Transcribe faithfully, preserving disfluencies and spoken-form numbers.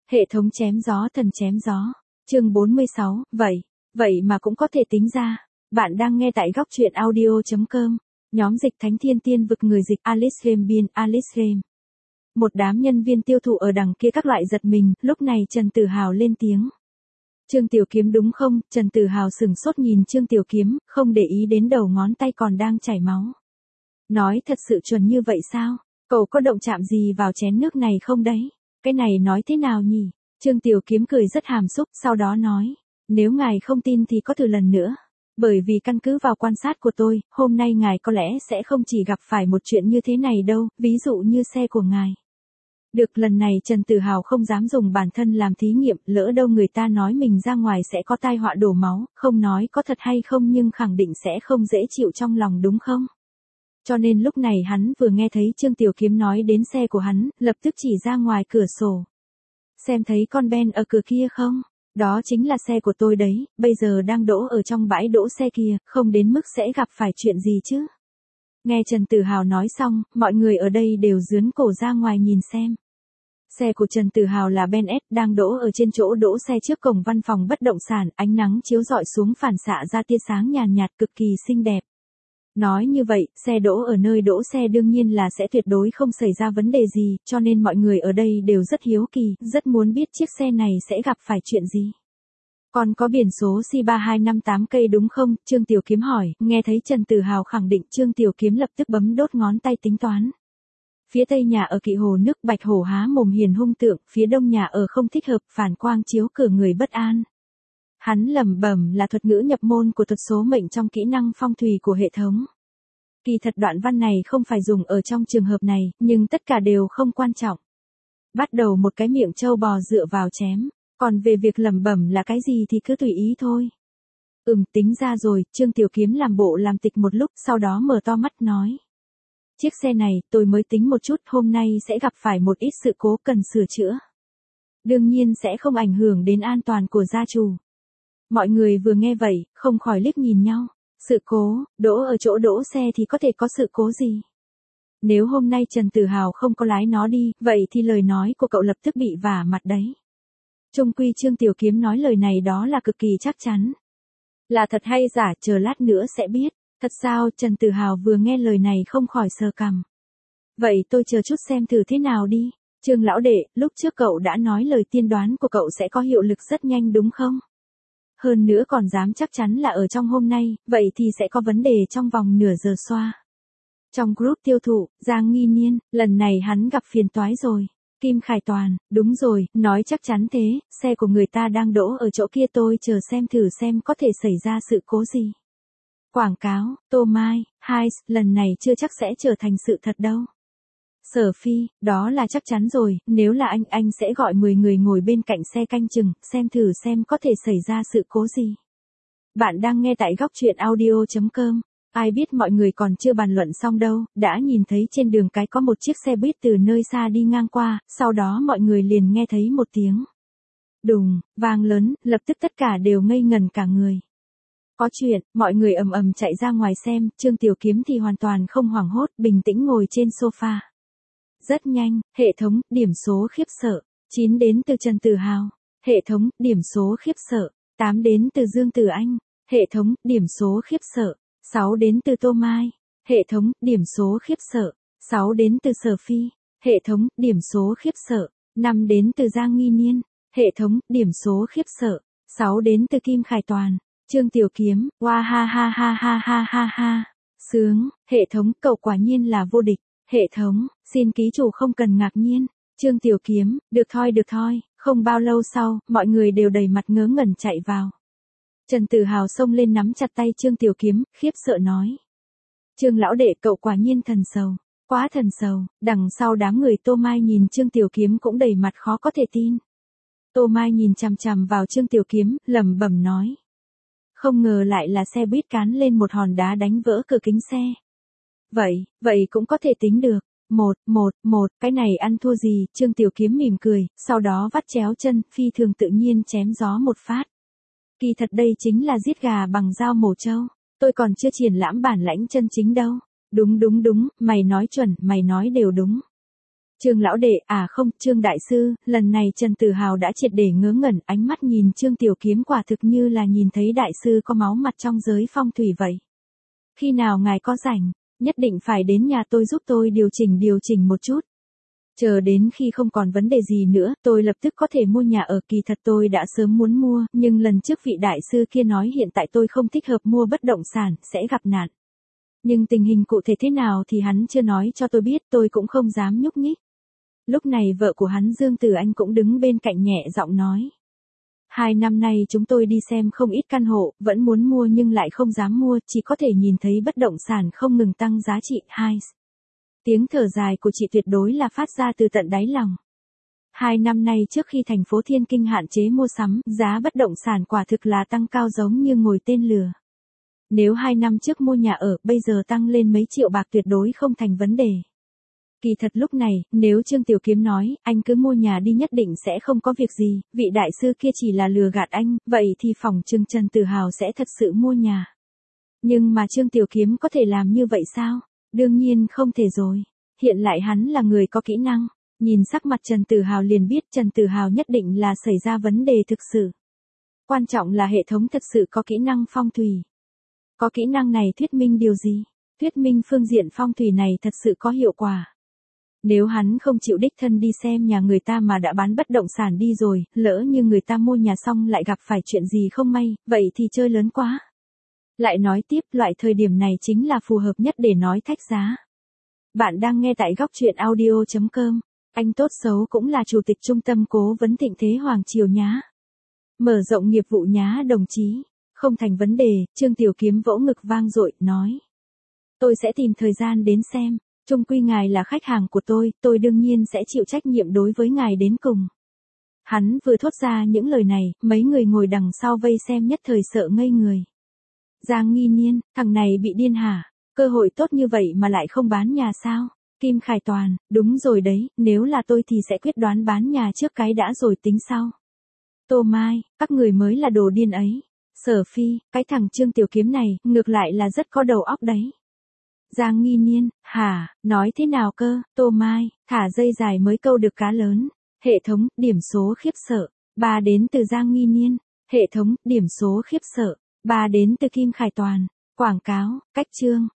Hệ thống chém gió thần chém gió. Chương bốn mươi sáu, vậy, vậy mà cũng có thể tính ra. Bạn đang nghe tại góc truyện audio chấm com. Nhóm dịch Thánh Thiên Tiên vực người dịch Alice Game biên Alice Game. Một đám nhân viên tiêu thụ ở đằng kia các loại giật mình, lúc này Trần Tử Hào lên tiếng. Trương Tiểu Kiếm đúng không? Trần Tử Hào sừng sốt nhìn Trương Tiểu Kiếm, không để ý đến đầu ngón tay còn đang chảy máu. Nói thật sự chuẩn như vậy sao? Cậu có động chạm gì vào chén nước này không đấy? Cái này nói thế nào nhỉ? Trương Tiểu Kiếm cười rất hàm xúc, sau đó nói. Nếu ngài không tin thì có thử lần nữa. Bởi vì căn cứ vào quan sát của tôi, hôm nay ngài có lẽ sẽ không chỉ gặp phải một chuyện như thế này đâu, ví dụ như xe của ngài. Được, lần này Trần Tử Hào không dám dùng bản thân làm thí nghiệm, lỡ đâu người ta nói mình ra ngoài sẽ có tai họa đổ máu, không nói có thật hay không nhưng khẳng định sẽ không dễ chịu trong lòng đúng không? Cho nên lúc này hắn vừa nghe thấy Trương Tiểu Kiếm nói đến xe của hắn, lập tức chỉ ra ngoài cửa sổ. Xem thấy con Ben ở cửa kia không? Đó chính là xe của tôi đấy, bây giờ đang đỗ ở trong bãi đỗ xe kia, không đến mức sẽ gặp phải chuyện gì chứ. Nghe Trần Tử Hào nói xong, mọi người ở đây đều giướn cổ ra ngoài nhìn xem. Xe của Trần Tử Hào là Ben S đang đỗ ở trên chỗ đỗ xe trước cổng văn phòng bất động sản, ánh nắng chiếu rọi xuống phản xạ ra tia sáng nhàn nhạt cực kỳ xinh đẹp. Nói như vậy, xe đỗ ở nơi đỗ xe đương nhiên là sẽ tuyệt đối không xảy ra vấn đề gì, cho nên mọi người ở đây đều rất hiếu kỳ, rất muốn biết chiếc xe này sẽ gặp phải chuyện gì. Còn có biển số C ba hai năm tám cây đúng không? Trương Tiểu Kiếm hỏi, nghe thấy Trần Tử Hào khẳng định, Trương Tiểu Kiếm lập tức bấm đốt ngón tay tính toán. Phía tây nhà ở Kỵ Hồ nước Bạch Hổ há mồm hiền hung tượng, phía đông nhà ở không thích hợp, phản quang chiếu cửa người bất an. Hắn lẩm bẩm là thuật ngữ nhập môn của thuật số mệnh trong kỹ năng phong thủy của hệ thống. Kỳ thật đoạn văn này không phải dùng ở trong trường hợp này, nhưng tất cả đều không quan trọng. Bắt đầu một cái miệng trâu bò dựa vào chém, còn về việc lẩm bẩm là cái gì thì cứ tùy ý thôi. Ừm, tính ra rồi, Trương Tiểu Kiếm làm bộ làm tịch một lúc, sau đó mở to mắt nói. Chiếc xe này, tôi mới tính một chút, hôm nay sẽ gặp phải một ít sự cố cần sửa chữa. Đương nhiên sẽ không ảnh hưởng đến an toàn của gia chủ. Mọi người vừa nghe vậy, không khỏi liếc nhìn nhau. Sự cố, đỗ ở chỗ đỗ xe thì có thể có sự cố gì? Nếu hôm nay Trần Tử Hào không có lái nó đi, vậy thì lời nói của cậu lập tức bị vả mặt đấy. Chung quy Trương Tiểu Kiếm nói lời này đó là cực kỳ chắc chắn. Là thật hay giả, chờ lát nữa sẽ biết. Thật sao? Trần Tử Hào vừa nghe lời này không khỏi sờ cằm. Vậy tôi chờ chút xem thử thế nào đi. Trương lão đệ, lúc trước cậu đã nói lời tiên đoán của cậu sẽ có hiệu lực rất nhanh đúng không? Hơn nữa còn dám chắc chắn là ở trong hôm nay, vậy thì sẽ có vấn đề trong vòng nửa giờ xoa. Trong group tiêu thụ, Giang Nghi Niên, lần này hắn gặp phiền toái rồi. Kim Khải Toàn, đúng rồi, nói chắc chắn thế, xe của người ta đang đỗ ở chỗ kia, tôi chờ xem thử xem có thể xảy ra sự cố gì. Quảng cáo, Tô Mai, hai, lần này chưa chắc sẽ trở thành sự thật đâu. Sở Phi, đó là chắc chắn rồi, nếu là anh, anh sẽ gọi mười người ngồi bên cạnh xe canh chừng, xem thử xem có thể xảy ra sự cố gì. Bạn đang nghe tại góc truyện audio chấm com. Ai biết mọi người còn chưa bàn luận xong đâu, đã nhìn thấy trên đường cái có một chiếc xe buýt từ nơi xa đi ngang qua, sau đó mọi người liền nghe thấy một tiếng đùng, vang lớn, lập tức tất cả đều ngây ngẩn cả người. Có chuyện, mọi người ầm ầm chạy ra ngoài xem, Trương Tiểu Kiếm thì hoàn toàn không hoảng hốt, bình tĩnh ngồi trên sofa. Rất nhanh, hệ thống, điểm số khiếp sợ, chín đến từ Trần Tử Hào. Hệ thống, điểm số khiếp sợ, tám đến từ Dương Tử Anh. Hệ thống, điểm số khiếp sợ, sáu đến từ Tô Mai. Hệ thống, điểm số khiếp sợ, sáu đến từ Sở Phi. Hệ thống, điểm số khiếp sợ, năm đến từ Giang Nghi Niên. Hệ thống, điểm số khiếp sợ, sáu đến từ Kim Khải Toàn. Trương Tiểu Kiếm, wow ha ha ha ha ha ha ha. Sướng, hệ thống, cậu quả nhiên là vô địch. Hệ thống, xin ký chủ không cần ngạc nhiên. Trương Tiểu Kiếm, được thôi được thôi, không bao lâu sau, mọi người đều đầy mặt ngớ ngẩn chạy vào. Trần Tử Hào xông lên nắm chặt tay Trương Tiểu Kiếm, khiếp sợ nói. Trương lão đệ, cậu quả nhiên thần sầu, quá thần sầu. Đằng sau đám người Tô Mai nhìn Trương Tiểu Kiếm cũng đầy mặt khó có thể tin. Tô Mai nhìn chằm chằm vào Trương Tiểu Kiếm, lẩm bẩm nói. Không ngờ lại là xe buýt cán lên một hòn đá đánh vỡ cửa kính xe. Vậy, vậy cũng có thể tính được. Một, một, một, cái này ăn thua gì? Trương Tiểu Kiếm mỉm cười, sau đó vắt chéo chân, phi thường tự nhiên chém gió một phát. Kỳ thật đây chính là giết gà bằng dao mổ trâu. Tôi còn chưa triển lãm bản lãnh chân chính đâu. Đúng đúng đúng, mày nói chuẩn, mày nói đều đúng. Trương lão đệ, à không, Trương đại sư, lần này Trần Tử Hào đã triệt để ngớ ngẩn, ánh mắt nhìn Trương Tiểu Kiếm quả thực như là nhìn thấy đại sư có máu mặt trong giới phong thủy vậy. Khi nào ngài có rảnh, nhất định phải đến nhà tôi giúp tôi điều chỉnh điều chỉnh một chút. Chờ đến khi không còn vấn đề gì nữa, tôi lập tức có thể mua nhà ở. Kỳ thật tôi đã sớm muốn mua, nhưng lần trước vị đại sư kia nói hiện tại tôi không thích hợp mua bất động sản, sẽ gặp nạn. Nhưng tình hình cụ thể thế nào thì hắn chưa nói cho tôi biết, tôi cũng không dám nhúc nhích. Lúc này vợ của hắn Dương Tử Anh cũng đứng bên cạnh nhẹ giọng nói. Hai năm nay chúng tôi đi xem không ít căn hộ, vẫn muốn mua nhưng lại không dám mua, chỉ có thể nhìn thấy bất động sản không ngừng tăng giá trị. Hai. Tiếng thở dài của chị tuyệt đối là phát ra từ tận đáy lòng. Hai năm nay trước khi thành phố Thiên Kinh hạn chế mua sắm, giá bất động sản quả thực là tăng cao giống như ngồi tên lừa. Nếu hai năm trước mua nhà ở, bây giờ tăng lên mấy triệu bạc tuyệt đối không thành vấn đề. Kỳ thật lúc này, nếu Trương Tiểu Kiếm nói, anh cứ mua nhà đi nhất định sẽ không có việc gì, vị đại sư kia chỉ là lừa gạt anh, vậy thì phòng Trương Trần Tử Hào sẽ thật sự mua nhà. Nhưng mà Trương Tiểu Kiếm có thể làm như vậy sao? Đương nhiên không thể rồi. Hiện lại hắn là người có kỹ năng. Nhìn sắc mặt Trần Tử Hào liền biết Trần Tử Hào nhất định là xảy ra vấn đề thực sự. Quan trọng là hệ thống thật sự có kỹ năng phong thủy. Có kỹ năng này thuyết minh điều gì? Thuyết minh phương diện phong thủy này thật sự có hiệu quả. Nếu hắn không chịu đích thân đi xem nhà người ta mà đã bán bất động sản đi rồi, lỡ như người ta mua nhà xong lại gặp phải chuyện gì không may, vậy thì chơi lớn quá. Lại nói tiếp, loại thời điểm này chính là phù hợp nhất để nói thách giá. Bạn đang nghe tại góc truyện audio chấm com. Anh tốt xấu cũng là chủ tịch trung tâm cố vấn Thịnh Thế Hoàng Triều nhá. Mở rộng nghiệp vụ nhá đồng chí. Không thành vấn đề, Trương Tiểu Kiếm vỗ ngực vang dội, nói. Tôi sẽ tìm thời gian đến xem. Chung quy ngài là khách hàng của tôi, tôi đương nhiên sẽ chịu trách nhiệm đối với ngài đến cùng. Hắn vừa thốt ra những lời này, mấy người ngồi đằng sau vây xem nhất thời sợ ngây người. Giang Nghi Niên, thằng này bị điên hả? Cơ hội tốt như vậy mà lại không bán nhà sao? Kim Khải Toàn, đúng rồi đấy, nếu là tôi thì sẽ quyết đoán bán nhà trước cái đã rồi tính sau. Tô Mai, các người mới là đồ điên ấy. Sở Phi, cái thằng Trương Tiểu Kiếm này, ngược lại là rất có đầu óc đấy. Giang Nghi Niên, hả, nói thế nào cơ? Tô Mai, thả dây dài mới câu được cá lớn. Hệ thống, điểm số khiếp sợ. Ba đến từ Giang Nghi Niên. Hệ thống, điểm số khiếp sợ. Ba đến từ Kim Khải Toàn. Quảng cáo, cách chương.